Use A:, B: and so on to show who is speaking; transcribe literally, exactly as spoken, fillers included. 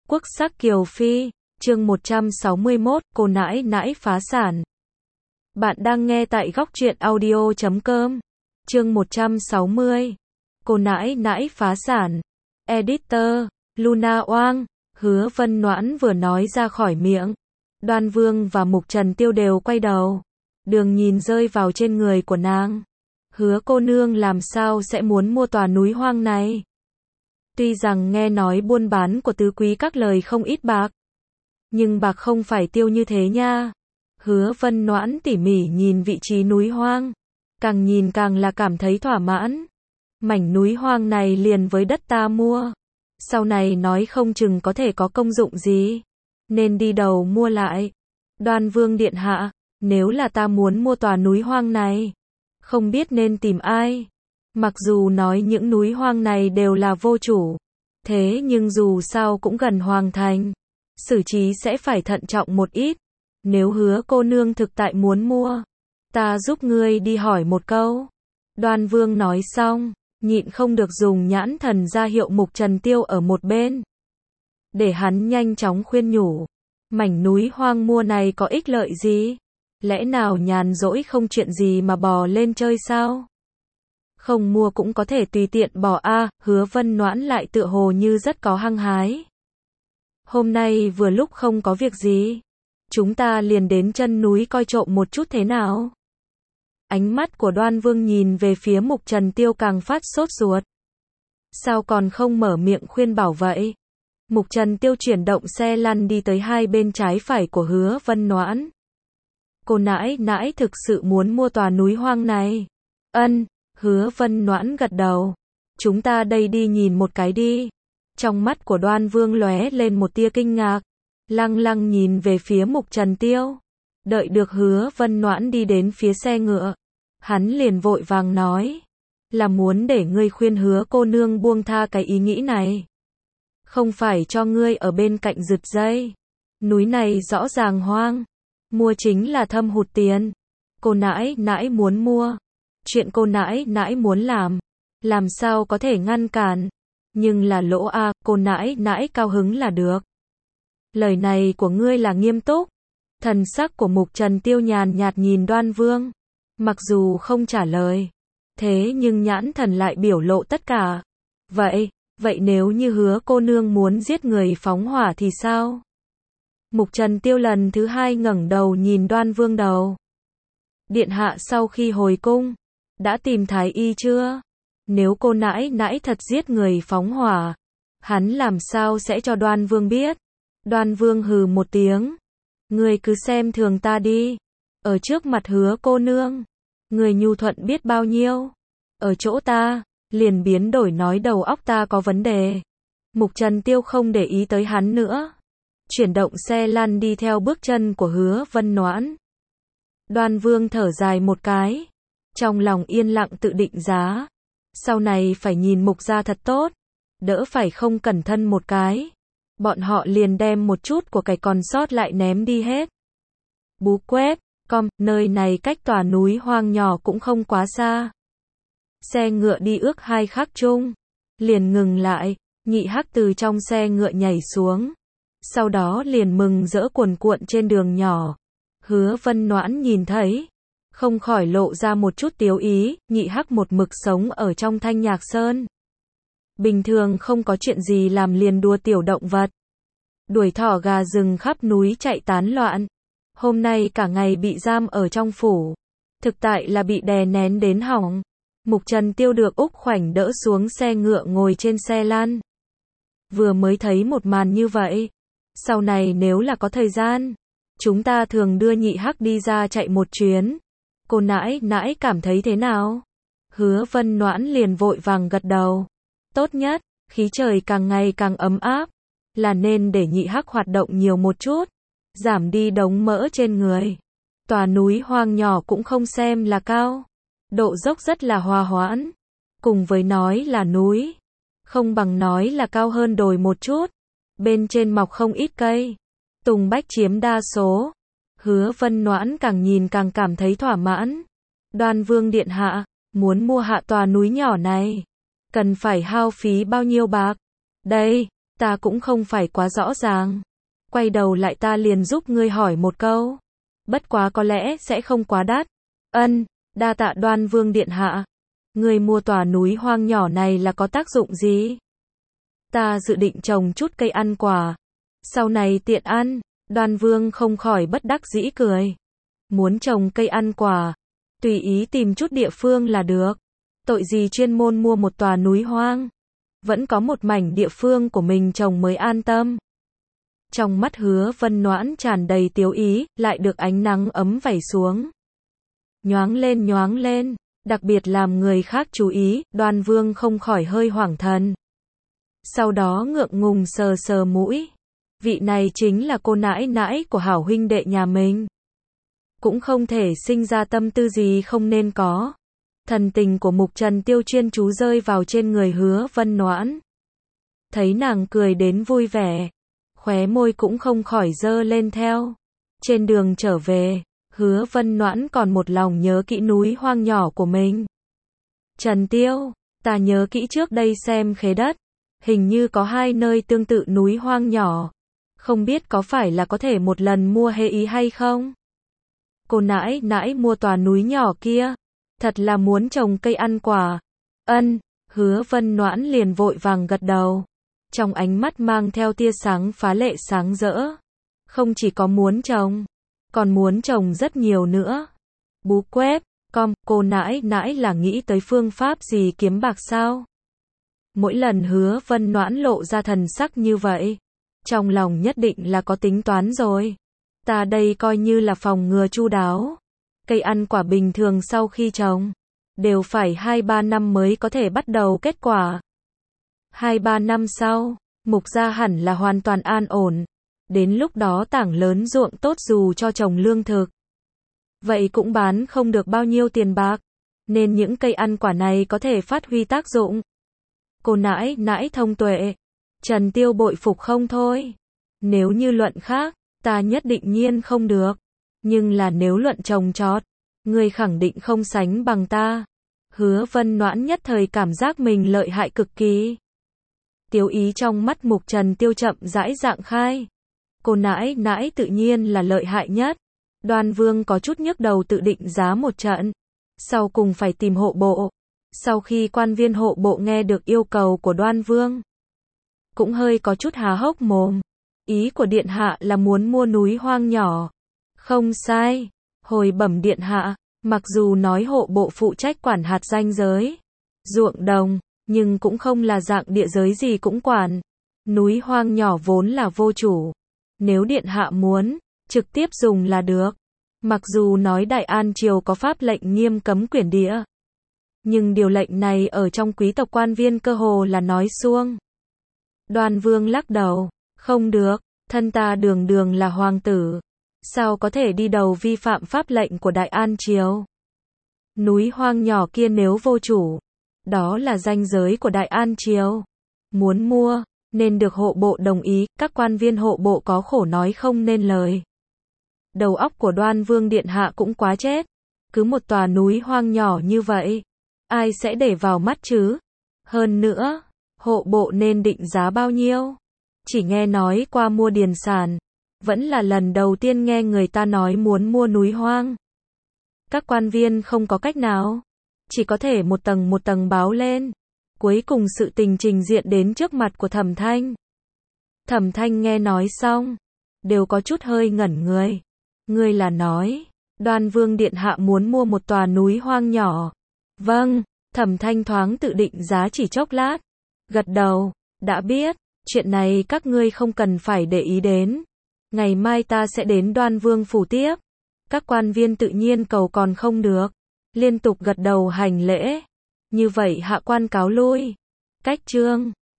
A: Quốc sắc Kiều Phi, chương một trăm sáu mươi mốt, cô nãi nãi phá sản. Bạn đang nghe tại góc truyện audio chấm com. Chương một trăm sáu mươi. Cô nãi nãi phá sản. Editor, Luna Oang. Hứa Vân Noãn vừa nói ra khỏi miệng. Đoan Vương và Mục Trần Tiêu đều quay đầu. Đường nhìn rơi vào trên người của nàng. Hứa cô nương làm sao sẽ muốn mua tòa núi hoang này? Tuy rằng nghe nói buôn bán của tứ quý các lời không ít bạc. Nhưng bạc không phải tiêu như thế nha. Hứa Vân Noãn tỉ mỉ nhìn vị trí núi hoang. Càng nhìn càng là cảm thấy thỏa mãn. Mảnh núi hoang này liền với đất ta mua. Sau này nói không chừng có thể có công dụng gì. Nên đi đầu mua lại. Đoan Vương điện hạ, nếu là ta muốn mua tòa núi hoang này, không biết nên tìm ai. Mặc dù nói những núi hoang này đều là vô chủ. Thế nhưng dù sao cũng gần hoàng thành. Xử trí sẽ phải thận trọng một ít. Nếu hứa cô nương thực tại muốn mua, ta giúp ngươi đi hỏi một câu. Đoan Vương nói xong, nhịn không được dùng nhãn thần ra hiệu Mục Trần Tiêu ở một bên. Để hắn nhanh chóng khuyên nhủ. Mảnh núi hoang mua này có ích lợi gì? Lẽ nào nhàn rỗi không chuyện gì mà bò lên chơi sao? Không mua cũng có thể tùy tiện bỏ a. Hứa Vân Noãn lại tựa hồ như rất có hăng hái. Hôm nay vừa lúc không có việc gì, chúng ta liền đến chân núi coi trộm một chút thế nào. Ánh mắt của Đoan Vương nhìn về phía Mục Trần Tiêu càng phát sốt ruột. Sao còn không mở miệng khuyên bảo vậy? Mục Trần Tiêu chuyển động xe lăn đi tới hai bên trái phải của Hứa Vân Noãn. Cô nãi nãi thực sự muốn mua tòa núi hoang này. Ân, Hứa Vân Noãn gật đầu. Chúng ta đây đi nhìn một cái đi. Trong mắt của Đoan Vương lóe lên một tia kinh ngạc. Lăng lăng nhìn về phía Mục Trần Tiêu. Đợi được Hứa Vân Noãn đi đến phía xe ngựa. Hắn liền vội vàng nói. Là muốn để ngươi khuyên Hứa cô nương buông tha cái ý nghĩ này. Không phải cho ngươi ở bên cạnh giật dây. Núi này rõ ràng hoang. Mua chính là thâm hụt tiền. Cô nãi nãi muốn mua. Chuyện cô nãi nãi muốn làm. Làm sao có thể ngăn cản. Nhưng là lỗ a, cô nãi nãi cao hứng là được. Lời này của ngươi là nghiêm túc. Thần sắc của Mục Trần Tiêu nhàn nhạt nhìn Đoan Vương. Mặc dù không trả lời. Thế nhưng nhãn thần lại biểu lộ tất cả. Vậy, vậy nếu như Hứa cô nương muốn giết người phóng hỏa thì sao? Mục Trần Tiêu lần thứ hai ngẩng đầu nhìn Đoan Vương đầu. Điện hạ sau khi hồi cung, đã tìm thái y chưa? Nếu cô nãi nãi thật giết người phóng hỏa, hắn làm sao sẽ cho Đoan Vương biết? Đoan Vương hừ một tiếng. Ngươi cứ xem thường ta đi. Ở trước mặt Hứa cô nương, ngươi nhu thuận biết bao nhiêu. Ở chỗ ta, liền biến đổi nói đầu óc ta có vấn đề. Mục Trần Tiêu không để ý tới hắn nữa. Chuyển động xe lăn đi theo bước chân của Hứa Vân Noãn. Đoan Vương thở dài một cái. Trong lòng yên lặng tự định giá. Sau này phải nhìn Mục gia thật tốt. Đỡ phải không cẩn thân một cái. Bọn họ liền đem một chút của cái còn sót lại ném đi hết. Bú quét, com, nơi này cách tòa núi hoang nhỏ cũng không quá xa. Xe ngựa đi ước hai khắc chung. Liền ngừng lại, Nhị Hắc từ trong xe ngựa nhảy xuống. Sau đó liền mừng rỡ cuồn cuộn trên đường nhỏ. Hứa Vân Noãn nhìn thấy. Không khỏi lộ ra một chút tiếu ý. Nhị Hắc một mực sống ở trong Thanh Nhạc Sơn. Bình thường không có chuyện gì làm liền đua tiểu động vật. Đuổi thỏ gà rừng khắp núi chạy tán loạn. Hôm nay cả ngày bị giam ở trong phủ. Thực tại là bị đè nén đến hỏng. Mục Trần Tiêu được Úc Khoảnh đỡ xuống xe ngựa ngồi trên xe lăn. Vừa mới thấy một màn như vậy. Sau này nếu là có thời gian, chúng ta thường đưa Nhị Hắc đi ra chạy một chuyến. Cô nãi nãi cảm thấy thế nào? Hứa Vân Noãn liền vội vàng gật đầu. Tốt nhất, khí trời càng ngày càng ấm áp. Là nên để Nhị Hắc hoạt động nhiều một chút. Giảm đi đống mỡ trên người. Tòa núi hoang nhỏ cũng không xem là cao. Độ dốc rất là hòa hoãn. Cùng với nói là núi. Không bằng nói là cao hơn đồi một chút. Bên trên mọc không ít cây. Tùng bách chiếm đa số. Hứa Vân Noãn càng nhìn càng cảm thấy thỏa mãn. Đoan Vương điện hạ, muốn mua hạ tòa núi nhỏ này. Cần phải hao phí bao nhiêu bạc? Đây, Ta cũng không phải quá rõ ràng. Quay đầu lại ta liền giúp ngươi hỏi một câu. Bất quá có lẽ sẽ không quá đắt. Ân, đa tạ Đoan Vương điện hạ. Ngươi mua tòa núi hoang nhỏ này là có tác dụng gì? Ta dự định trồng chút cây ăn quả. Sau này tiện ăn. Đoan Vương không khỏi bất đắc dĩ cười. Muốn trồng cây ăn quả, tùy ý tìm chút địa phương là được. Tội gì chuyên môn mua một tòa núi hoang. Vẫn có một mảnh địa phương của mình trồng mới an tâm. Trong mắt Hứa Vân Noãn tràn đầy tiếu ý, lại được ánh nắng ấm vẩy xuống. Nhoáng lên nhoáng lên, đặc biệt làm người khác chú ý, Đoan Vương không khỏi hơi hoảng thần. Sau đó ngượng ngùng sờ sờ mũi. Vị này chính là cô nãi nãi của hảo huynh đệ nhà mình. Cũng không thể sinh ra tâm tư gì không nên có. Thần tình của Mục Trần Tiêu chuyên chú rơi vào trên người Hứa Vân Noãn. Thấy nàng cười đến vui vẻ, khóe môi cũng không khỏi dơ lên theo. Trên đường trở về, Hứa Vân Noãn còn một lòng nhớ kỹ núi hoang nhỏ của mình. Trần Tiêu, ta nhớ kỹ trước đây xem khế đất, hình như có hai nơi tương tự núi hoang nhỏ. Không biết có phải là có thể một lần mua hê ý hay không? Cô nãi nãi mua tòa núi nhỏ kia, thật là muốn trồng cây ăn quả. Ân, Hứa Vân Noãn liền vội vàng gật đầu. Trong ánh mắt mang theo tia sáng phá lệ sáng rỡ. Không chỉ có muốn trồng, còn muốn trồng rất nhiều nữa. Bú quép, com, cô nãi nãi là nghĩ tới phương pháp gì kiếm bạc sao? Mỗi lần Hứa Vân Noãn lộ ra thần sắc như vậy, trong lòng nhất định là có tính toán rồi. Ta đây coi như là phòng ngừa chu đáo. Cây ăn quả bình thường sau khi trồng, đều phải hai ba năm mới có thể bắt đầu kết quả. hai ba năm sau, Mục gia hẳn là hoàn toàn an ổn. Đến lúc đó tảng lớn ruộng tốt dù cho trồng lương thực. Vậy cũng bán không được bao nhiêu tiền bạc. Nên những cây ăn quả này có thể phát huy tác dụng. Cô nãi nãi thông tuệ. Trần Tiêu bội phục không thôi. Nếu như luận khác, ta nhất định nhiên không được. Nhưng là nếu luận trồng trọt, người khẳng định không sánh bằng ta. Hứa Vân Noãn nhất thời cảm giác mình lợi hại cực kỳ. Tiếu ý trong mắt Mục Trần Tiêu chậm rãi dạng khai. Cô nãi nãi tự nhiên là lợi hại nhất. Đoan Vương có chút nhức đầu tự định giá một trận. Sau cùng phải tìm hộ bộ. Sau khi quan viên hộ bộ nghe được yêu cầu của Đoan Vương, cũng hơi có chút há hốc mồm. Ý của điện hạ là muốn mua núi hoang nhỏ. Không sai. Hồi bẩm điện hạ, mặc dù nói hộ bộ phụ trách quản hạt ranh giới, ruộng đồng, nhưng cũng không là dạng địa giới gì cũng quản. Núi hoang nhỏ vốn là vô chủ. Nếu điện hạ muốn, trực tiếp dùng là được. Mặc dù nói Đại An Triều có pháp lệnh nghiêm cấm quyển địa, nhưng điều lệnh này ở trong quý tộc quan viên cơ hồ là nói suông. Đoan Vương lắc đầu, không được, thân ta đường đường là hoàng tử. Sao có thể đi đầu vi phạm pháp lệnh của Đại An Triều? Núi hoang nhỏ kia nếu vô chủ, đó là ranh giới của Đại An Triều. Muốn mua, nên được hộ bộ đồng ý, các quan viên hộ bộ có khổ nói không nên lời. Đầu óc của Đoan Vương điện hạ cũng quá chết. Cứ một tòa núi hoang nhỏ như vậy, ai sẽ để vào mắt chứ? Hơn nữa, hộ bộ nên định giá bao nhiêu? Chỉ nghe nói qua mua điền sản, vẫn là lần đầu tiên nghe người ta nói muốn mua núi hoang. Các quan viên không có cách nào, chỉ có thể một tầng một tầng báo lên. Cuối cùng sự tình trình diện đến trước mặt của Thẩm Thanh. Thẩm Thanh nghe nói xong, đều có chút hơi ngẩn người. Ngươi là nói, Đoan Vương điện hạ muốn mua một tòa núi hoang nhỏ. Vâng, Thẩm Thanh thoáng tự định giá chỉ chốc lát. Gật đầu, đã biết, chuyện này các ngươi không cần phải để ý đến. Ngày mai ta sẽ đến Đoan Vương phủ tiếp. Các quan viên tự nhiên cầu còn không được. Liên tục gật đầu hành lễ. Như vậy hạ quan cáo lui. Cách chương